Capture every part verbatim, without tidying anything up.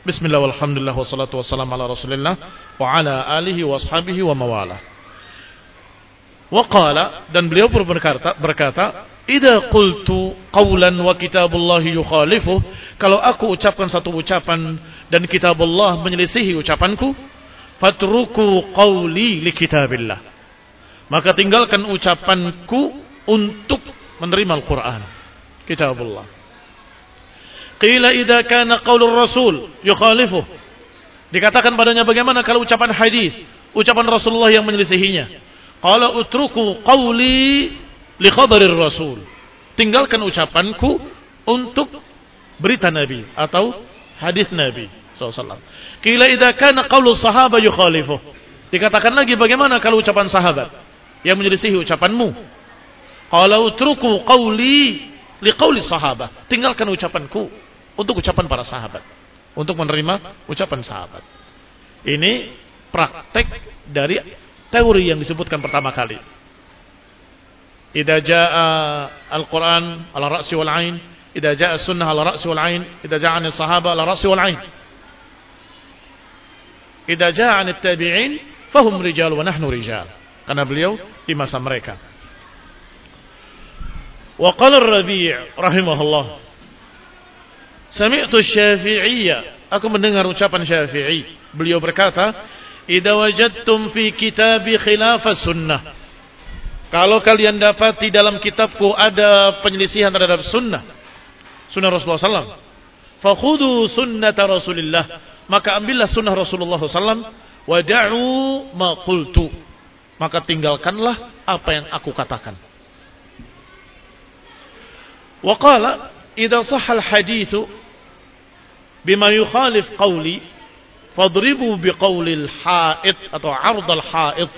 Bismillah walhamdulillah wassalatu wassalamu ala Rasulillah wa ala alihi wa ashabihi wa mawala. Wa qala, dan beliau pun berkata, berkata, idza qultu qawlan wa kitabullahi yukhalifu, kalau aku ucapkan satu ucapan dan kitabullah menyelisihi ucapanku, fatruku qawli li kitabillah, maka tinggalkan ucapanku untuk menerima Al-Quran, kitabullah. Qila idza kana qaulur rasul yukhalifu, dikatakan padanya bagaimana kalau ucapan hadis, ucapan Rasulullah yang menyelisihinya. Qala utruku qawli li khabarir rasul, tinggalkan ucapanku untuk berita Nabi atau hadis Nabi sallallahu alaihi wasallam. Qila idza kana qaulus sahaba yukhalifu, dikatakan lagi bagaimana kalau ucapan sahabat yang menyelisihi ucapanmu. Qala utruku qawli li qauli sahaba, tinggalkan ucapanku untuk ucapan para sahabat, untuk menerima ucapan sahabat. Ini praktek dari teori yang disebutkan pertama kali. Idza jaa al-Quran ala ra'si wal 'ain, idza jaa as-sunnah ala ra'si wal 'ain, idza jaa 'an as-sahaba ala ra'si wal 'ain. Idza jaa 'an at-tabi'in fahum rijal wa nahnu rijal. Karena beliau di masa mereka. Wa qala ar-Rabi' rahimahullah, sami'tu Syafi'iyya, aku mendengar ucapan Syafi'i. Beliau berkata, idza wajadtum fi kitabi khilafa sunnah, kalau kalian dapat di dalam kitabku ada penyelisihan terhadap sunnah, sunnah Rasulullah sallallahu alaihi wasallam, fakhudu sunnata Rasulillah, maka ambillah sunnah Rasulullah sallallahu alaihi wasallam, wada'u ma qultu, maka tinggalkanlah apa yang aku katakan. Wa qala idza sahha al-haditsu bima yukhalif qawli fadribu biqawli al-ha'id atau 'ard al-ha'id.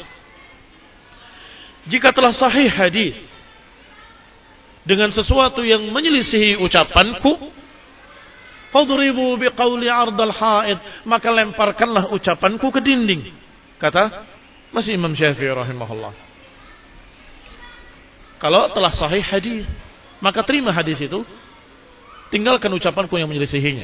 Jika telah sahih hadis dengan sesuatu yang menyelisihi ucapanku, fadribu biqawli 'ard al-ha'id, maka lemparkanlah ucapanku ke dinding. Kata masih Imam Syafi'i rahimahullah. Kalau telah sahih hadis, maka terima hadis itu, tinggalkan ucapanku yang menyelisihinya.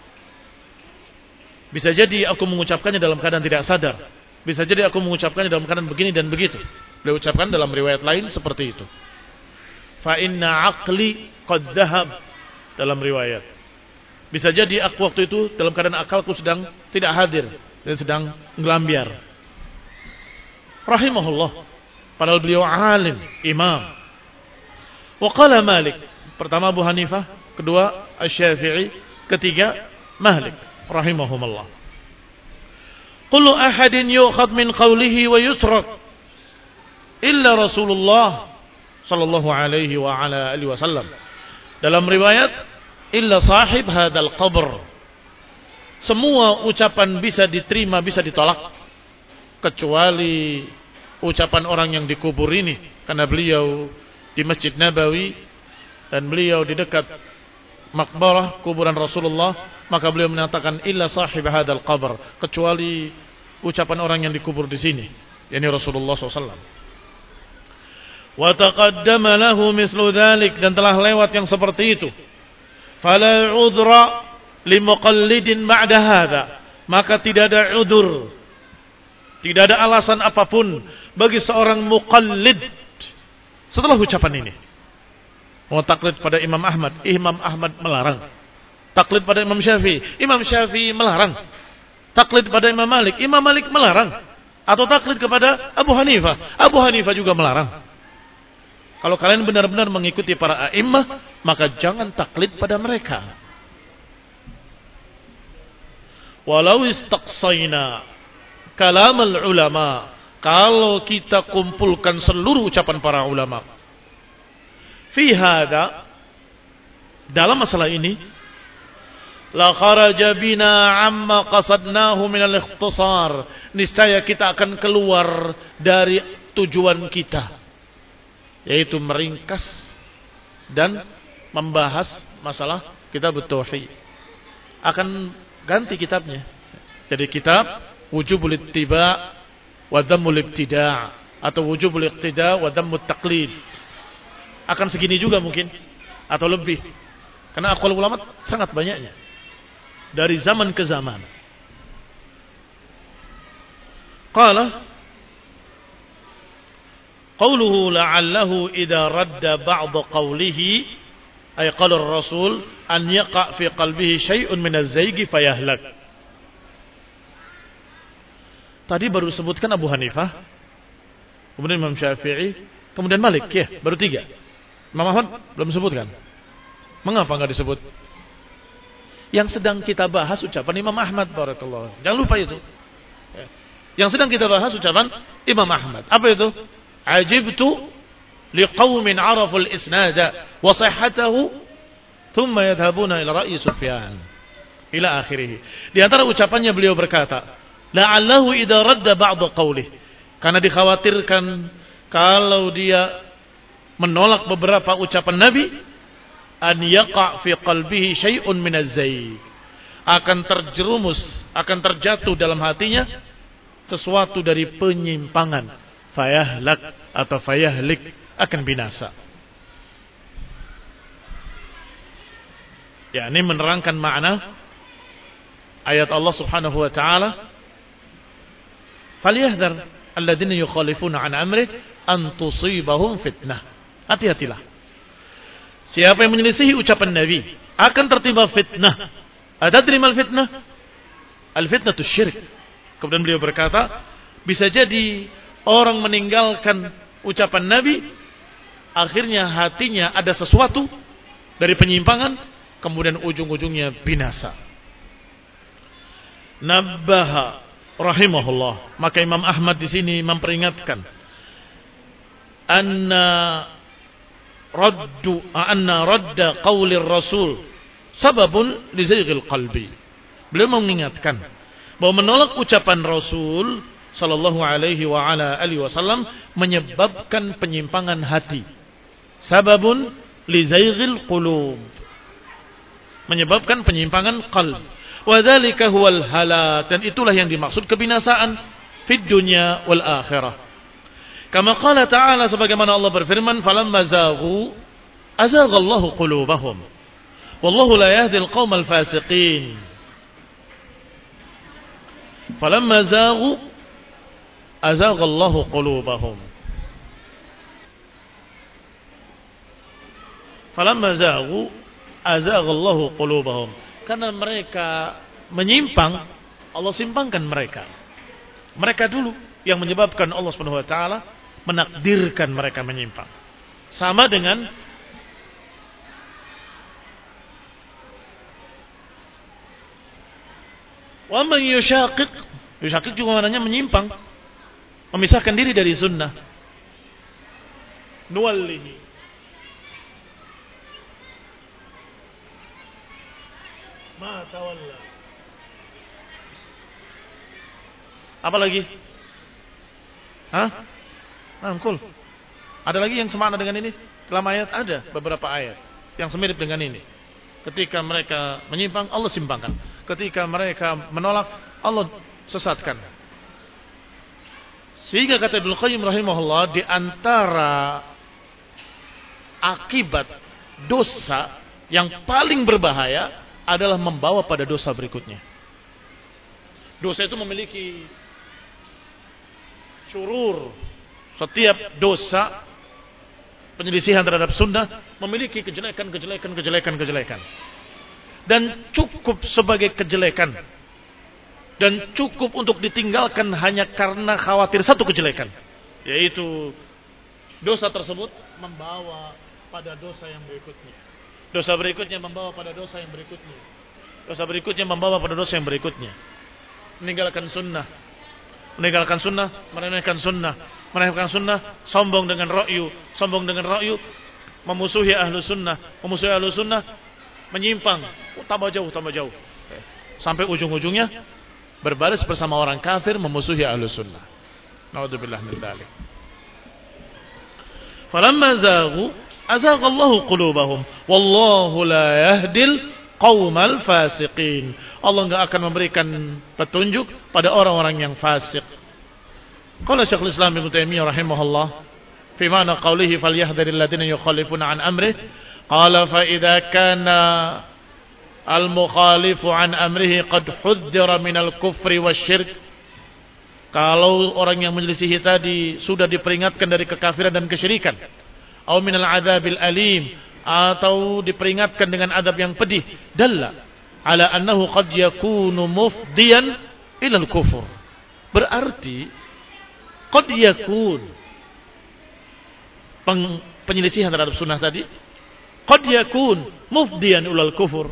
Bisa jadi aku mengucapkannya dalam keadaan tidak sadar, bisa jadi aku mengucapkannya dalam keadaan begini dan begitu. Beliau ucapkan dalam riwayat lain seperti itu. Fa inna aqli qad dhahab, dalam riwayat. Bisa jadi aku waktu itu dalam keadaan akalku sedang tidak hadir dan sedang ngelambiar. Rahimahullah, padahal beliau alim, imam. Wa qala Malik, pertama Abu Hanifah, kedua Asy-Syafi'i, ketiga Malik rahimahumullah. Kullu ahadin yu'khadh min qawlihi wa yusrak illa Rasulullah sallallahu alaihi wa ala alihi wasallam. Dalam riwayat illa sahib hadzal qabr, semua ucapan bisa diterima, bisa ditolak kecuali ucapan orang yang dikubur ini, karena beliau di Masjid Nabawi dan beliau di dekat makbarah kuburan Rasulullah, maka beliau menyatakan illa sahib hadzal qabr, kecuali ucapan orang yang dikubur di sini, yakni Rasulullah sallallahu alaihi wasallam. Wa taqaddama lahu mislu dzalik, dan telah lewat yang seperti itu. Fala udhra limuqallidin ba'da hadza, maka tidak ada udzur, tidak ada alasan apapun bagi seorang muqallid setelah ucapan ini. Mau taklid pada Imam Ahmad, Imam Ahmad melarang. Taklid pada Imam Syafi'i, Imam Syafi'i melarang. Taklid pada Imam Malik, Imam Malik melarang. Atau taklid kepada Abu Hanifah, Abu Hanifah juga melarang. Kalau kalian benar-benar mengikuti para a'immah, maka jangan taklid pada mereka. Walau istaqsayna kalam al-ulama, kalau kita kumpulkan seluruh ucapan para ulama fi hadza, dalam masalah ini, la kharaja bina amma qasadnahu min al-ikhtisar, niscaya kita akan keluar dari tujuan kita, yaitu meringkas dan membahas masalah kitab tauhid. Akan ganti kitabnya, jadi kitab wujubul ittiba wa dhammul ibtida' atau wujubul iqtida wa dhammut taqlid. Akan segini juga mungkin atau lebih, karena aqwal ulama sangat banyaknya. dari zaman ke zaman. Qala qawluhu la'allahu idza radda ba'd qawlihi ay qala ar-rasul an yaqa fi qalbihi syai'un min az-zayg fayahlak. Tadi baru sebutkan Abu Hanifah, kemudian Imam Syafi'i, kemudian Malik, ya, baru tiga. Imam Ahmad belum sebutkan. Mengapa enggak disebut? Yang sedang kita bahas ucapan Imam Ahmad, barakallahu. Jangan lupa itu. Yang sedang kita bahas ucapan Imam Ahmad. Apa itu? Ajibtu liqaumin araful isnada wa sihhatahu thumma yadhhabuna ila ra'yi Sufyan ila akhirih. Di antara ucapannya beliau berkata, la'allahu idza radda ba'd qawlihi, karena dikhawatirkan kalau dia menolak beberapa ucapan Nabi, an yaqa fi qalbihi syai'un min az-zayg, akan terjerumus, akan terjatuh dalam hatinya sesuatu dari penyimpangan, fayahlak atau fayahlik, akan binasa. Ya, ini menerangkan makna ayat Allah Subhanahu wa taala, falyahdhar alladziina yukhalifuna an amrihi an tusibahum fitnah. Hati-hatilah siapa yang menyelisihi ucapan Nabi akan tertimpa fitnah. Adadri mal fitnah? Al fitnatu syirik. Kemudian beliau berkata, bisa jadi orang meninggalkan ucapan Nabi, akhirnya hatinya ada sesuatu dari penyimpangan, kemudian ujung-ujungnya binasa. Nabbaha rahimahullah. Maka Imam Ahmad di sini memperingatkan, anna raddu anna radda qaulir rasul sababun li zayghil qalbi. Beliau mengingatkan bahwa menolak ucapan Rasul sallallahu alaihi wa ala alihi wasallam menyebabkan penyimpangan hati. Sababun li zayghil qulub, menyebabkan penyimpangan qalb. Wa dzalika huwal halak, dan itulah yang dimaksud kebinasaan fid dunya wal akhirah. Kama qala ta'ala, sebagaimana Allah berfirman, falamma zaghu azaghallahu qulubahum wallahu la yahdil qaumal fasiqin. Falamma zaghu azaghallahu qulubahum. Falamma zaghu azaghallahu qulubahum. Karena mereka menyimpang, Allah simpangkan mereka. Mereka dulu yang menyebabkan Allah Subhanahu wa taala menakdirkan mereka menyimpang. Sama dengan wa man yushaqiq, yushaqiq juga maknanya menyimpang, memisahkan diri dari sunnah. Nuwallihi ma tawalla. Apa lagi? Hah? Angkul. Ada lagi yang semakna dengan ini? Dalam ayat ada beberapa ayat yang semirip dengan ini. Ketika mereka menyimpang, Allah simpangkan. Ketika mereka menolak, Allah sesatkan. Sehingga kata Ibnu Qayyim rahimahullah, di antara akibat dosa yang paling berbahaya adalah membawa pada dosa berikutnya. Dosa itu memiliki syurur. Setiap dosa penyelisihan terhadap sunnah memiliki kejelekan, kejelekan, kejelekan, kejelekan. Dan cukup sebagai kejelekan. Dan cukup untuk ditinggalkan hanya karena khawatir satu kejelekan. Yaitu dosa tersebut membawa pada dosa yang berikutnya. Dosa berikutnya membawa pada dosa yang berikutnya. Dosa berikutnya membawa pada dosa yang berikutnya. Meninggalkan sunnah. Meninggalkan sunnah, meremehkan sunnah, meremehkan sunnah, sombong dengan ra'yu, sombong dengan ra'yu, memusuhi ahlu sunnah, memusuhi ahlu sunnah, menyimpang, oh, tambah jauh, tambah jauh, sampai ujung-ujungnya berbaris bersama orang kafir, memusuhi ahlu sunnah. Naudzubillah min dzalik. Falamma zaghu azaghallahu qulubahum wallahu la yahdil qaumal fasiqin. Allah enggak akan memberikan petunjuk pada orang-orang yang fasik. Qala Syekhul Islam Ibnu Taimiyah rahimahullah fi ma'na qawlihi falyahdharil ladzina yukhalifuna an amri, qala fa idza kana al-mukhalifu an amrihi qad hudzira minal kufri wasyirk. Kalau orang yang menyelisihi tadi sudah diperingatkan dari kekafiran dan kesyirikan, atau minal adzabil alim, atau diperingatkan dengan adab yang pedih, dalla ala annahu qad yakunu mufdiyan ila al-kufur. Berarti qad yakun penyelisihan terhadap sunnah tadi qad yakun mufdiyan ila al-kufur.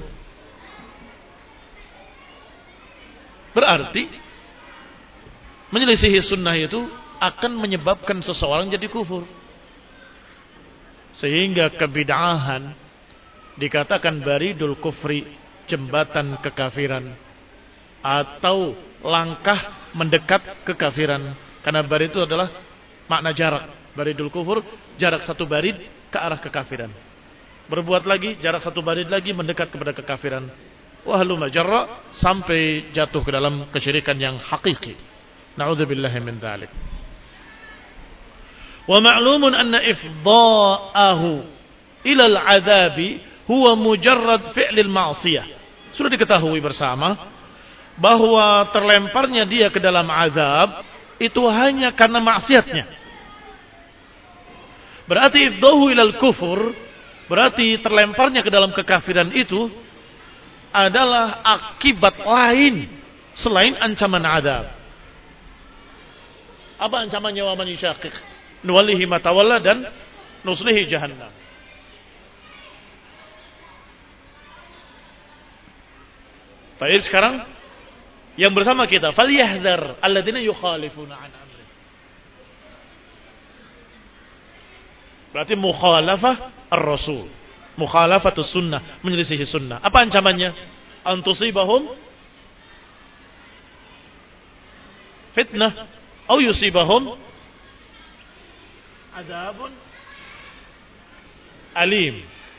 Berarti menyelisihi sunnah itu akan menyebabkan seseorang jadi kufur. Sehingga kebid'ahan dikatakan baridul kufri, jembatan kekafiran, atau langkah mendekat kekafiran. Karena barid itu adalah makna jarak. Baridul kufur, jarak satu barid ke arah kekafiran. Berbuat lagi, jarak satu barid lagi mendekat kepada kekafiran. Wahluma jarra, sampai jatuh ke dalam kesyirikan yang hakiki. Na'udzubillahi min dzalik. Wa ma'lumun anna ifda'ahu ila al-'adzabi huwa mujarrad fi'lil ma'siyah. Sudah diketahui bersama bahwa terlemparnya dia ke dalam azab itu hanya karena maksiatnya. Berarti ifdahu ilal kufur, berarti terlemparnya ke dalam kekafiran itu adalah akibat lain selain ancaman azab. Apa ancamannya? Wa man yushaqiq nuwallihi ma tawalla dan nuslihi jahannam. Baik, sekarang yang bersama kita, falyahdhar alladzina yukhalifuna an amri. Berarti mukhalafah ar-rasul, mukhalafatus sunnah, menyelisihi sunnah. Apa ancamannya? Antusibahum fitnah atau yusibahum adzabun alim.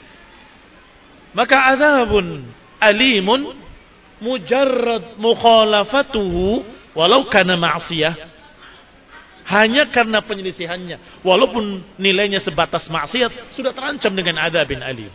Maka adzabun alimun mujarrad mukhalafatuhu walau kana ma'siyah, hanya karena penyelisihannya walaupun nilainya sebatas maksiat sudah terancam dengan adzabin alim.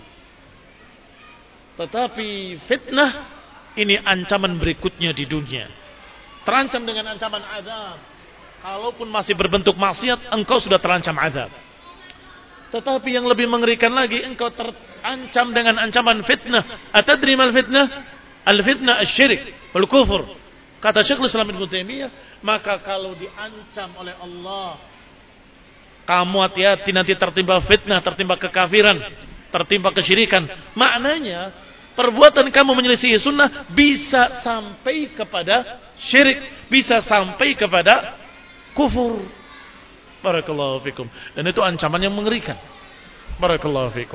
Tetapi fitnah ini ancaman berikutnya di dunia, terancam dengan ancaman azab. Kalaupun masih berbentuk maksiat, engkau sudah terancam azab. Tetapi yang lebih mengerikan lagi, engkau terancam dengan ancaman fitnah. Atadri mal fitnah? Al-fitnah asy-syirik wal kufur. Kata Syekhul Islam Ibnu Taimiyah, maka kalau diancam oleh Allah, kamu hati-hati nanti tertimpa fitnah, tertimpa kekafiran, tertimpa kesyirikan. Maknanya perbuatan kamu menyelisihi sunnah bisa sampai kepada syirik, bisa sampai kepada kufur. Barakallahu fikum. Dan itu ancaman yang mengerikan. Barakallahu fikum.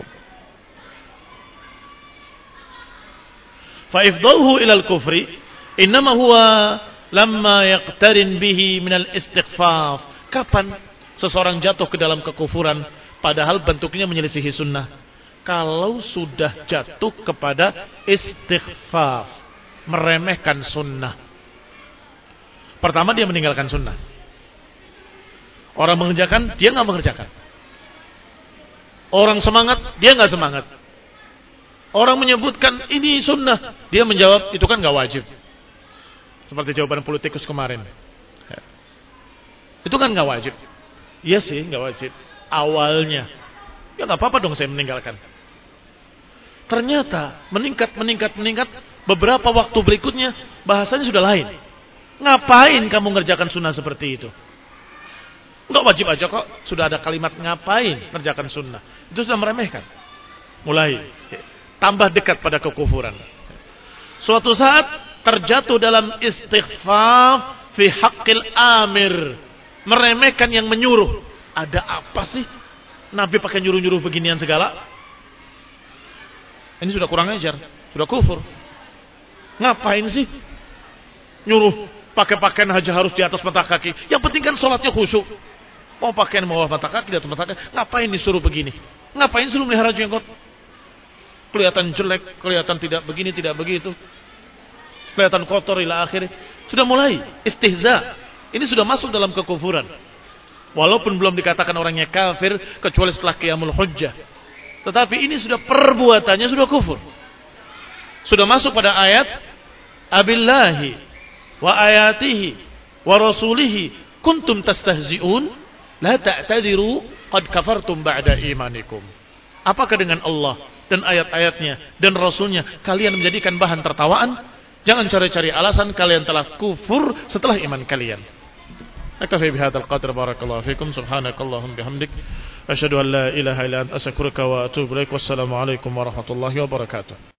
Fa ifdahu ila al-kufri innama huwa lamma yaqtarin bihi min al-istighfaf. Kapan seseorang jatuh ke dalam kekufuran padahal bentuknya menyelisihi sunnah? Kalau sudah jatuh kepada istighfaf, meremehkan sunnah. Pertama, dia meninggalkan sunnah. Orang mengerjakan, dia nggak mengerjakan. Orang semangat, dia nggak semangat. Orang menyebutkan ini sunnah, dia menjawab itu kan nggak wajib. Seperti jawaban politikus kemarin. Itu kan nggak wajib. Iya sih, nggak wajib. Awalnya, ya nggak apa-apa dong saya meninggalkan. Ternyata meningkat, meningkat, meningkat. Beberapa waktu berikutnya bahasanya sudah lain. Ngapain kamu ngerjakan sunnah seperti itu? Nggak wajib aja kok. Sudah ada kalimat ngapain ngerjakan sunnah. Itu sudah meremehkan. Mulai tambah dekat pada kekufuran. Suatu saat terjatuh dalam istighfaf fi haqqil amir, meremehkan yang menyuruh. Ada apa sih Nabi pakai nyuruh-nyuruh beginian segala? Ini sudah kurang ajar, sudah kufur. Ngapain sih nyuruh pakai pakaian haji harus di atas mata kaki? Yang penting kan sholatnya khusyuk. Mau pakaian bawah mata kaki, di atas mata kaki, ngapain disuruh begini? Ngapain suruh melihara jenggot? Kelihatan jelek, kelihatan tidak begini, tidak begitu. Kelihatan kotor ila akhir. Sudah mulai istihza. Ini sudah masuk dalam kekufuran. Walaupun belum dikatakan orangnya kafir kecuali setelah qiyamul hujjah. Tetapi ini sudah perbuatannya sudah kufur. sudah masuk pada ayat abillahi wa ayatihi wa rasulihi kuntum tastahzi'un la ta'tadiru qad kafartum ba'da imanikum. Apakah dengan Allah dan ayat-ayatnya dan rasulnya kalian menjadikan bahan tertawaan? Jangan cari-cari alasan, kalian telah kufur setelah iman kalian. Aktafi bihadzal qadr, barakallahu fikum, subhanakallahumma bihamdik, asyhadu an la ilaha illa anta astaghfiruka wa atubu ilaik. Wassalamu alaikum warahmatullahi wabarakatuh.